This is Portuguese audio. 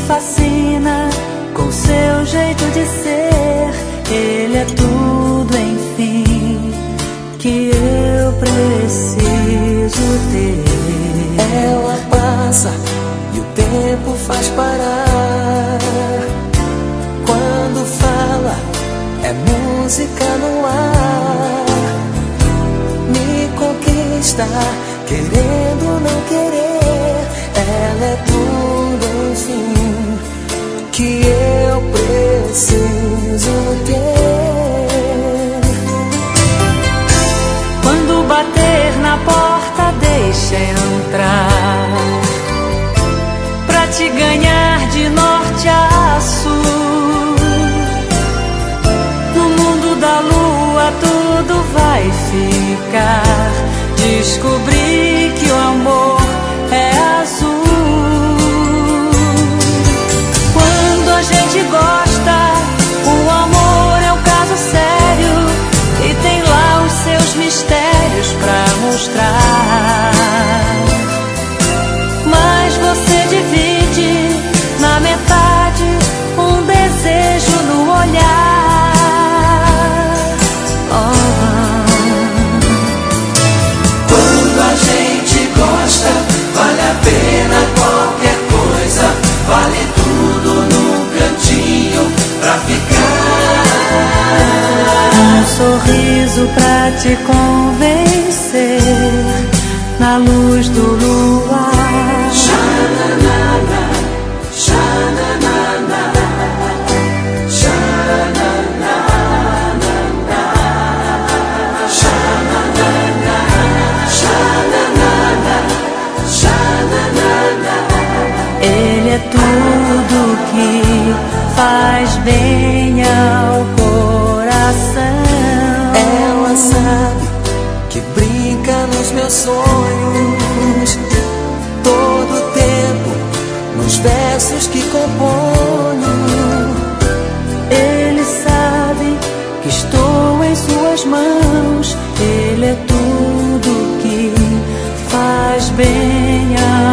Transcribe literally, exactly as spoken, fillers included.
fascina com seu jeito de ser. Ele é tudo, enfim, que eu preciso ter. Ela passa e o tempo faz parar. Quando fala, é música no ar. Me conquista, querendo não querer. Ela é tudo, enfim, que eu preciso ter. Quando bater na porta, deixa entrar, pra te ganhar de norte a sul. No mundo da lua tudo vai ficar. Descobri que o amor é azul. Quando a gente gosta, o amor é um caso sério e tem lá os seus mistérios pra mostrar. Mas você divide na metade um desejo no olhar. Oh. Quando a gente gosta, vale a pena qualquer coisa. Vale tudo num cantinho pra ficar. Um sorriso pra te convencer na luz do luar. Xananana, xananana, xananana, xananana, xananana, xananana. Ele é tudo que faz bem ao coração. Ela sabe que brinca nos meus sonhos, todo tempo nos versos que componho. Ele sabe que estou em suas mãos. Ele é tudo que faz bem ao